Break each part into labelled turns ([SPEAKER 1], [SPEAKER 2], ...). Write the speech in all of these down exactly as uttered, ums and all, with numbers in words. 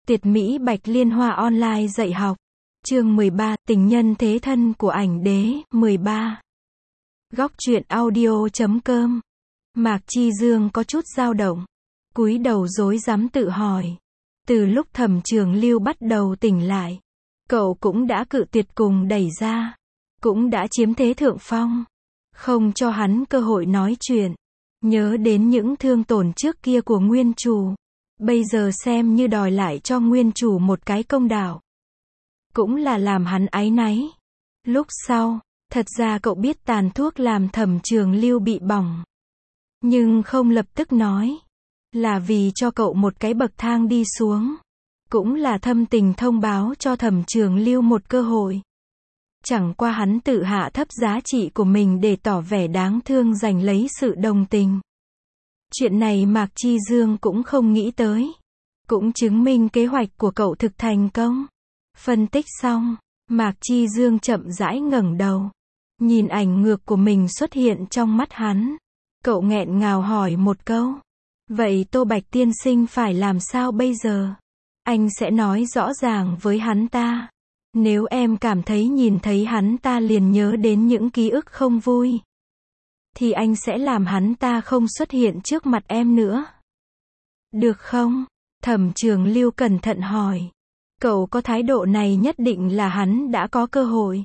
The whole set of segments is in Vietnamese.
[SPEAKER 1] Tuyệt mỹ Bạch Liên Hoa online dạy học. Chương mười ba, tình nhân thế thân của ảnh đế, mười ba. Góc truyện audio chấm com. Mạc Chi Dương có chút dao động, cúi đầu rối rắm tự hỏi. Từ lúc Thẩm Trường Lưu bắt đầu tỉnh lại, cậu cũng đã cự tuyệt cùng đẩy ra, cũng đã chiếm thế thượng phong, không cho hắn cơ hội nói chuyện. Nhớ đến những thương tổn trước kia của nguyên chủ, bây giờ xem như đòi lại cho nguyên chủ một cái công đạo, cũng là làm hắn áy náy. Lúc sau, thật ra cậu biết tàn thuốc làm Thẩm Trường Lưu bị bỏng, nhưng không lập tức nói, là vì cho cậu một cái bậc thang đi xuống, cũng là thâm tình thông báo cho Thẩm Trường Lưu một cơ hội. Chẳng qua hắn tự hạ thấp giá trị của mình để tỏ vẻ đáng thương giành lấy sự đồng tình. Chuyện này Mạc Chi Dương cũng không nghĩ tới, cũng chứng minh kế hoạch của cậu thực thành công. Phân tích xong, Mạc Chi Dương chậm rãi ngẩng đầu, nhìn ảnh ngược của mình xuất hiện trong mắt hắn. Cậu nghẹn ngào hỏi một câu, vậy Tô Bạch tiên sinh phải làm sao bây giờ? Anh sẽ nói rõ ràng với hắn ta. Nếu em cảm thấy nhìn thấy hắn ta liền nhớ đến những ký ức không vui, thì anh sẽ làm hắn ta không xuất hiện trước mặt em nữa. Được không? Thẩm Trường Lưu cẩn thận hỏi. Cậu có thái độ này nhất định là hắn đã có cơ hội.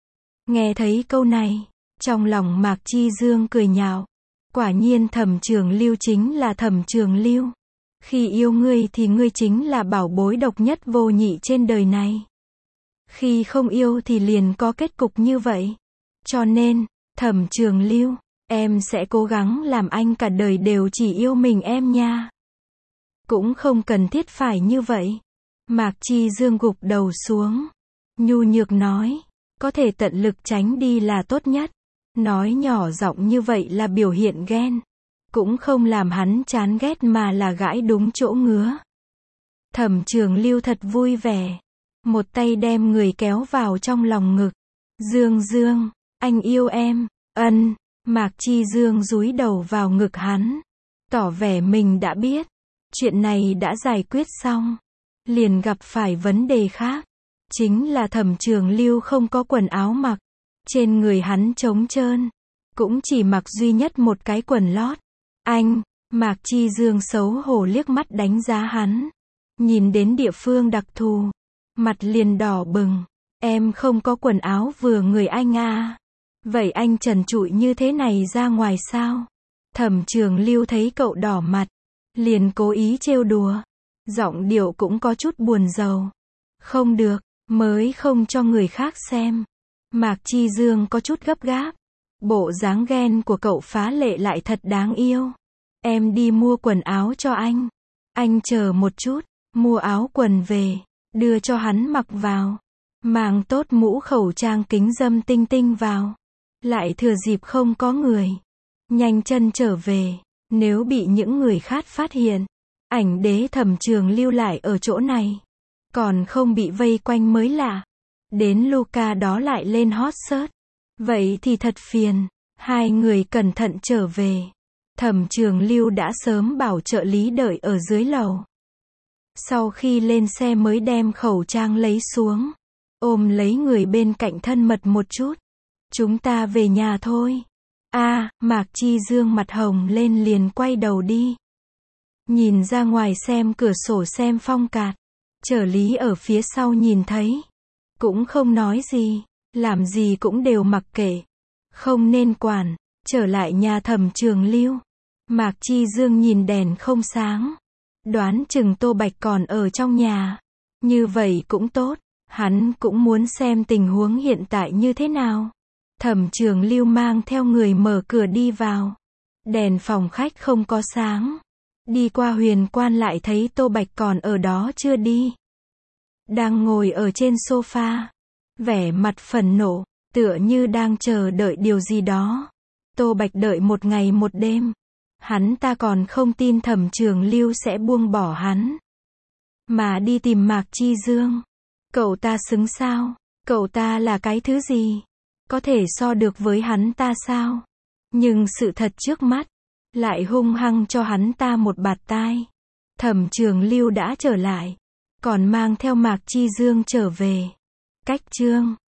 [SPEAKER 1] Nghe thấy câu này, trong lòng Mạc Chi Dương cười nhạo. Quả nhiên Thẩm Trường Lưu chính là Thẩm Trường Lưu. Khi yêu ngươi thì ngươi chính là bảo bối độc nhất vô nhị trên đời này. Khi không yêu thì liền có kết cục như vậy. Cho nên, Thẩm Trường Lưu, em sẽ cố gắng làm anh cả đời đều chỉ yêu mình em nha. Cũng không cần thiết phải như vậy. Mạc Chi Dương gục đầu xuống, nhu nhược nói, có thể tận lực tránh đi là tốt nhất. Nói nhỏ giọng như vậy là biểu hiện ghen, cũng không làm hắn chán ghét mà là gãi đúng chỗ ngứa. Thẩm Trường Lưu thật vui vẻ, một tay đem người kéo vào trong lòng ngực. Dương Dương, anh yêu em. Ân. Mạc Chi Dương dúi đầu vào ngực hắn, tỏ vẻ mình đã biết. Chuyện này đã giải quyết xong, liền gặp phải vấn đề khác, chính là Thẩm Trường Lưu không có quần áo mặc. Trên người hắn trống trơn, cũng chỉ mặc duy nhất một cái quần lót. Anh, Mạc Chi Dương xấu hổ liếc mắt đánh giá hắn, nhìn đến địa phương đặc thù, mặt liền đỏ bừng. Em không có quần áo vừa người anh à? Vậy anh trần trụi như thế này ra ngoài sao? Thẩm Trường Lưu thấy cậu đỏ mặt, liền cố ý trêu đùa, giọng điệu cũng có chút buồn rầu. Không được, mới không cho người khác xem. Mạc Chi Dương có chút gấp gáp. Bộ dáng ghen của cậu phá lệ lại thật đáng yêu. Em đi mua quần áo cho anh. Anh chờ một chút, mua áo quần về, đưa cho hắn mặc vào. Mang tốt mũ khẩu trang kính dâm tinh tinh vào. Lại thừa dịp không có người, nhanh chân trở về. Nếu bị những người khác phát hiện, ảnh đế Thẩm Trường Lưu lại ở chỗ này, còn không bị vây quanh mới lạ. Đến Luca đó lại lên hot search, vậy thì thật phiền. Hai người cẩn thận trở về. Thẩm Trường Lưu đã sớm bảo trợ lý đợi ở dưới lầu. Sau khi lên xe mới đem khẩu trang lấy xuống, ôm lấy người bên cạnh thân mật một chút. Chúng ta về nhà thôi. A, à, Mạc Chi Dương mặt hồng lên liền quay đầu đi. Nhìn ra ngoài xem cửa sổ xem phong cạt. Trợ lý ở phía sau nhìn thấy, cũng không nói gì, làm gì cũng đều mặc kệ, không nên quản. Trở lại nhà Thẩm Trường Lưu, Mạc Chi Dương nhìn đèn không sáng, đoán chừng Tô Bạch còn ở trong nhà. Như vậy cũng tốt, hắn cũng muốn xem tình huống hiện tại như thế nào. Thẩm Trường Lưu mang theo người mở cửa đi vào. Đèn phòng khách không có sáng. Đi qua huyền quan lại thấy Tô Bạch còn ở đó chưa đi. Đang ngồi ở trên sofa, vẻ mặt phẫn nộ, tựa như đang chờ đợi điều gì đó. Tô Bạch đợi một ngày một đêm, hắn ta còn không tin Thẩm Trường Lưu sẽ buông bỏ hắn, mà đi tìm Mạc Chi Dương. Cậu ta xứng sao? Cậu ta là cái thứ gì? Có thể so được với hắn ta sao? Nhưng sự thật trước mắt, lại hung hăng cho hắn ta một bạt tai. Thẩm Trường Lưu đã trở lại. còn mang theo Mạc Chi Dương trở về. Cách chương